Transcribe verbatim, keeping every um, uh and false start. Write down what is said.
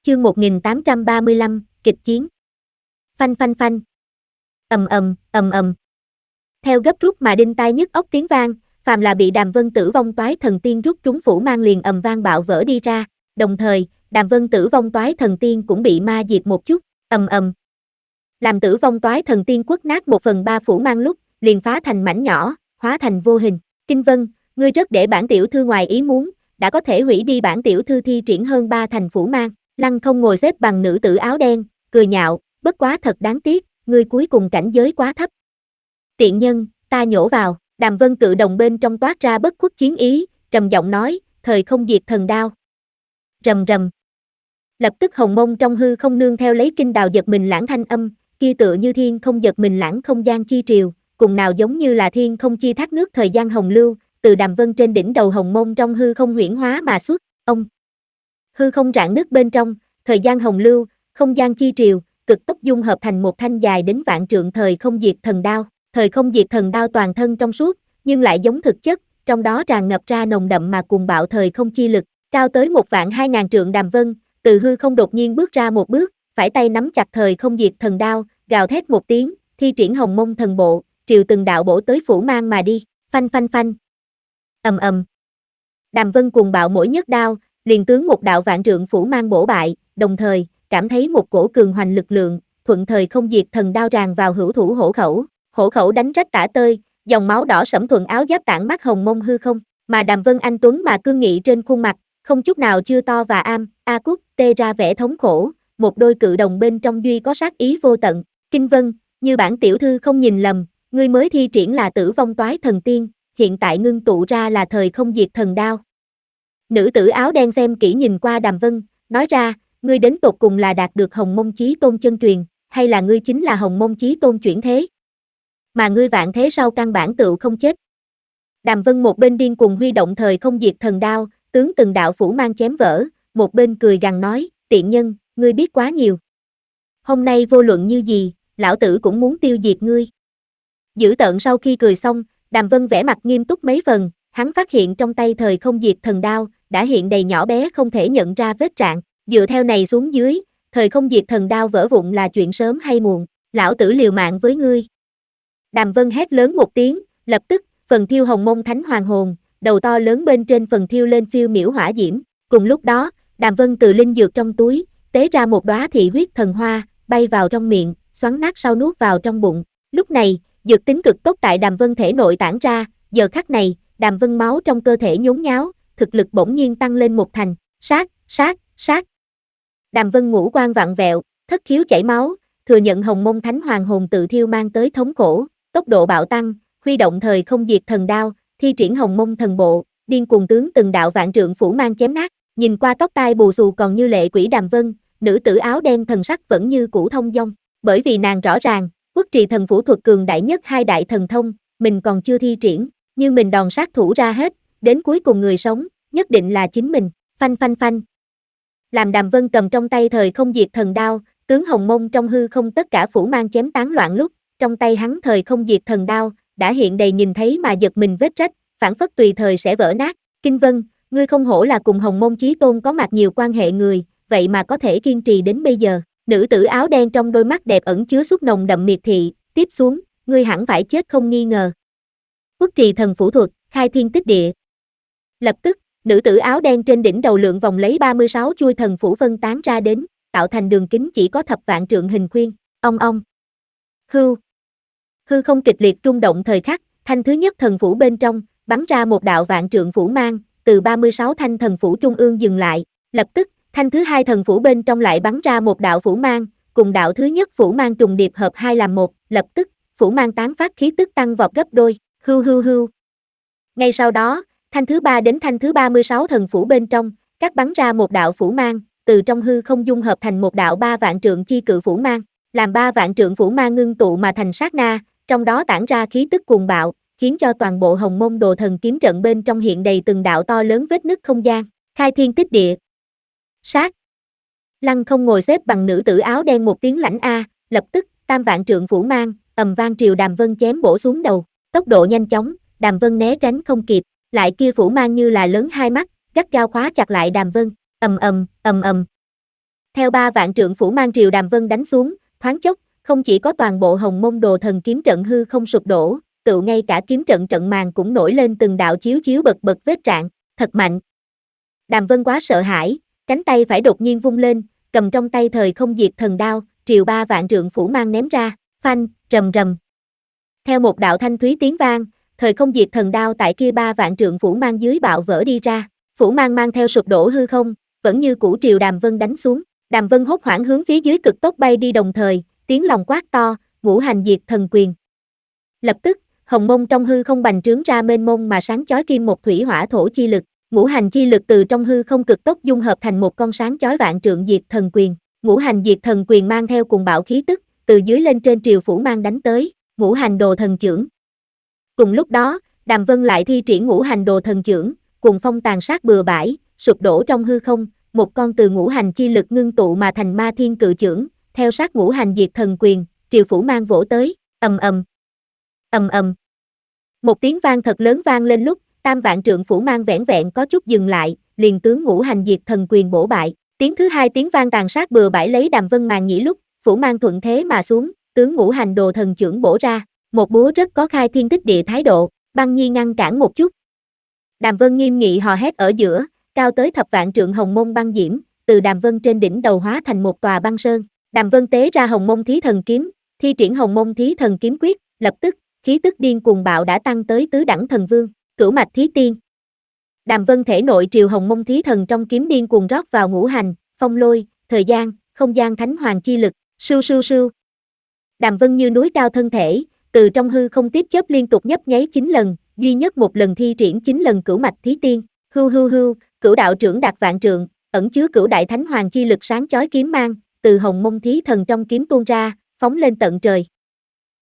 Chương một nghìn tám trăm ba mươi lăm, kịch chiến. Phanh phanh phanh. Ầm ầm, ầm ầm. Theo gấp rút mà đinh tai nhức óc tiếng vang, phàm là bị Đàm Vân Tử Vong Toái Thần Tiên rút trúng phủ mang liền ầm vang bạo vỡ đi ra, đồng thời, Đàm Vân Tử Vong Toái Thần Tiên cũng bị ma diệt một chút, ầm ầm. Làm Tử Vong Toái Thần Tiên quất nát một phần ba phủ mang lúc, liền phá thành mảnh nhỏ, hóa thành vô hình. Kinh Vân, ngươi rất để bản tiểu thư ngoài ý muốn, đã có thể hủy đi bản tiểu thư thi triển hơn ba thành phủ mang. Lăng Không ngồi xếp bằng nữ tử áo đen, cười nhạo, bất quá thật đáng tiếc, ngươi cuối cùng cảnh giới quá thấp. Tiện nhân, ta nhổ vào, Đàm Vân Cự Đồng bên trong toát ra bất khuất chiến ý, trầm giọng nói, thời không diệt thần đao. Rầm rầm. Lập tức hồng mông trong hư không nương theo lấy kinh đào giật mình lãng thanh âm, kia tựa như thiên không giật mình lãng không gian chi triều, cùng nào giống như là thiên không chi thác nước thời gian hồng lưu, từ Đàm Vân trên đỉnh đầu hồng mông trong hư không huyễn hóa mà xuất, ông. Hư không rạn nứt bên trong, thời gian hồng lưu, không gian chi triều, cực tốc dung hợp thành một thanh dài đến vạn trượng thời không diệt thần đao. Thời không diệt thần đao toàn thân trong suốt, nhưng lại giống thực chất, trong đó tràn ngập ra nồng đậm mà cuồng bạo thời không chi lực, cao tới một vạn hai ngàn trượng. Đàm Vân, từ hư không đột nhiên bước ra một bước, phải tay nắm chặt thời không diệt thần đao, gào thét một tiếng, thi triển hồng mông thần bộ, triều từng đạo bổ tới phủ mang mà đi, phanh phanh phanh. Ầm ầm. Đàm Vân cuồng bạo mỗi nhất đao, liền tướng một đạo vạn trượng phủ mang bổ bại, đồng thời, cảm thấy một cổ cường hoành lực lượng, thuận thời không diệt thần đao ràng vào hữu thủ hổ khẩu. Hổ khẩu đánh rách tả tơi, dòng máu đỏ sẫm thuận áo giáp tản mắt hồng mông hư không, mà Đàm Vân anh tuấn mà cương nghị trên khuôn mặt, không chút nào chưa to và am, a cúc, tê ra vẻ thống khổ, một đôi cự đồng bên trong duy có sát ý vô tận. Kinh Vân, như bản tiểu thư không nhìn lầm, ngươi mới thi triển là Tử Vong Toái Thần Tiên, hiện tại ngưng tụ ra là thời không diệt thần đao. Nữ tử áo đen xem kỹ nhìn qua Đàm Vân, nói ra, ngươi đến tột cùng là đạt được Hồng Mông Chí Tôn chân truyền, hay là ngươi chính là Hồng Mông Chí Tôn chuyển thế? Mà ngươi vạn thế sau căn bản tựu không chết. Đàm Vân một bên điên cuồng huy động thời không diệt thần đao, tướng từng đạo phủ mang chém vỡ, một bên cười gằn nói, tiện nhân, ngươi biết quá nhiều. Hôm nay vô luận như gì, lão tử cũng muốn tiêu diệt ngươi. Dữ tợn sau khi cười xong, Đàm Vân vẻ mặt nghiêm túc mấy phần, hắn phát hiện trong tay thời không diệt thần đao, đã hiện đầy nhỏ bé không thể nhận ra vết rạn, dựa theo này xuống dưới, thời không diệt thần đao vỡ vụn là chuyện sớm hay muộn, lão tử liều mạng với ngươi. Đàm Vân hét lớn một tiếng, lập tức, phần thiêu hồng mông thánh hoàng hồn, đầu to lớn bên trên phần thiêu lên phiêu miểu hỏa diễm. Cùng lúc đó, Đàm Vân từ linh dược trong túi, tế ra một đóa thị huyết thần hoa, bay vào trong miệng, xoắn nát sau nuốt vào trong bụng. Lúc này, dược tính cực tốt tại Đàm Vân thể nội tản ra, giờ khắc này, Đàm Vân máu trong cơ thể nhốn nháo, thực lực bỗng nhiên tăng lên một thành, sát, sát, sát. Đàm Vân ngũ quan vặn vẹo, thất khiếu chảy máu, thừa nhận hồng mông thánh hoàng hồn tự thiêu mang tới thống khổ, tốc độ bạo tăng, huy động thời không diệt thần đao, thi triển hồng mông thần bộ, điên cuồng tướng từng đạo vạn trượng phủ mang chém nát, nhìn qua tóc tai bù xù còn như lệ quỷ Đàm Vân, nữ tử áo đen thần sắc vẫn như cũ thông dong, bởi vì nàng rõ ràng, quốc trì thần phủ thuật cường đại nhất hai đại thần thông, mình còn chưa thi triển, nhưng mình đòn sát thủ ra hết, đến cuối cùng người sống, nhất định là chính mình, phanh phanh phanh. Làm Đàm Vân cầm trong tay thời không diệt thần đao, tướng hồng mông trong hư không tất cả phủ mang chém tán loạn lúc, trong tay hắn thời không diệt thần đao, đã hiện đầy nhìn thấy mà giật mình vết rách, phản phất tùy thời sẽ vỡ nát. Kinh Vân, ngươi không hổ là cùng Hồng Mông Chí Tôn có mặt nhiều quan hệ người, vậy mà có thể kiên trì đến bây giờ. Nữ tử áo đen trong đôi mắt đẹp ẩn chứa xuất nồng đậm miệt thị, tiếp xuống, ngươi hẳn phải chết không nghi ngờ. Quốc trì thần phủ thuật, khai thiên tích địa. Lập tức, nữ tử áo đen trên đỉnh đầu lượng vòng lấy ba mươi sáu chuôi thần phủ phân tán ra đến, tạo thành đường kính chỉ có thập vạn trượng hình khuyên, ong ong. Hưu. Hư không kịch liệt rung động thời khắc, thanh thứ nhất thần phủ bên trong, bắn ra một đạo vạn trượng phủ mang, từ ba mươi sáu thanh thần phủ trung ương dừng lại, lập tức, thanh thứ hai thần phủ bên trong lại bắn ra một đạo phủ mang, cùng đạo thứ nhất phủ mang trùng điệp hợp hai làm một, lập tức, phủ mang tán phát khí tức tăng vọt gấp đôi, hưu hưu hưu. Ngay sau đó, thanh thứ ba đến thanh thứ ba mươi sáu thần phủ bên trong, cắt bắn ra một đạo phủ mang, từ trong hư không dung hợp thành một đạo ba vạn trượng chi cự phủ mang, làm ba vạn trượng phủ mang ngưng tụ mà thành sát na, trong đó tản ra khí tức cuồng bạo, khiến cho toàn bộ hồng mông đồ thần kiếm trận bên trong hiện đầy từng đạo to lớn vết nứt không gian, khai thiên tích địa. Sát. Lăng Không ngồi xếp bằng nữ tử áo đen một tiếng lãnh a, lập tức, tam vạn trượng phủ mang, ầm vang triều Đàm Vân chém bổ xuống đầu, tốc độ nhanh chóng, Đàm Vân né tránh không kịp, lại kia phủ mang như là lớn hai mắt, gắt gao khóa chặt lại Đàm Vân, ầm ầm, ầm ầm. Theo ba vạn trượng phủ mang triều Đàm Vân đánh xuống, thoáng chốc, không chỉ có toàn bộ Hồng Mông Đồ Thần kiếm trận hư không sụp đổ, tựu ngay cả kiếm trận trận màn cũng nổi lên từng đạo chiếu chiếu bật bật vết rạn, thật mạnh. Đàm Vân quá sợ hãi, cánh tay phải đột nhiên vung lên, cầm trong tay thời không diệt thần đao, triều ba vạn trượng phủ mang ném ra, phanh, rầm rầm. Theo một đạo thanh thúy tiếng vang, thời không diệt thần đao tại kia ba vạn trượng phủ mang dưới bạo vỡ đi ra, phủ mang mang theo sụp đổ hư không, vẫn như cũ triều Đàm Vân đánh xuống. Đàm Vân hốt hoảng hướng phía dưới cực tốc bay đi, đồng thời, tiếng lòng quát to, ngũ hành diệt thần quyền. Lập tức, hồng mông trong hư không bành trướng ra mênh mông mà sáng chói kim một thủy hỏa thổ chi lực, ngũ hành chi lực từ trong hư không cực tốc dung hợp thành một con sáng chói vạn trượng diệt thần quyền. Ngũ hành diệt thần quyền mang theo cùng bạo khí tức, từ dưới lên trên triều phủ mang đánh tới, ngũ hành đồ thần chưởng. Cùng lúc đó, Đàm Vân lại thi triển ngũ hành đồ thần chưởng, cùng phong tàn sát bừa bãi, sụp đổ trong hư không, một con từ ngũ hành chi lực ngưng tụ mà thành ma thiên cự chưởng, theo sát ngũ hành diệt thần quyền, triều phủ mang vỗ tới, ầm ầm, ầm ầm. Một tiếng vang thật lớn vang lên lúc, tam vạn trượng phủ mang vẻn vẹn có chút dừng lại, liền tướng ngũ hành diệt thần quyền bổ bại. Tiếng thứ hai tiếng vang tàn sát bừa bãi lấy Đàm Vân màn nhĩ lúc, phủ mang thuận thế mà xuống, tướng ngũ hành đồ thần chưởng bổ ra, một búa rất có khai thiên tích địa thái độ, Băng Nhi ngăn cản một chút. Đàm Vân nghiêm nghị hò hét ở giữa, cao tới thập vạn trượng hồng mông băng diễm, từ Đàm Vân trên đỉnh đầu hóa thành một tòa băng sơn. Đàm Vân tế ra hồng mông thí thần kiếm, thi triển hồng mông thí thần kiếm quyết, lập tức, khí tức điên cuồng bạo đã tăng tới tứ đẳng thần vương, cửu mạch thí tiên. Đàm Vân thể nội triều hồng mông thí thần trong kiếm điên cuồng rót vào ngũ hành, phong lôi, thời gian, không gian thánh hoàng chi lực, sưu sưu sưu. Đàm Vân như núi cao thân thể, từ trong hư không tiếp chớp liên tục nhấp nháy chín lần, duy nhất một lần thi triển chín lần cửu mạch thí tiên, hưu hưu hưu, cửu đạo trưởng đạt vạn trượng, ẩn chứa cửu đại thánh hoàng chi lực sáng chói kiếm mang, từ hồng mông thí thần trong kiếm tuôn ra, phóng lên tận trời.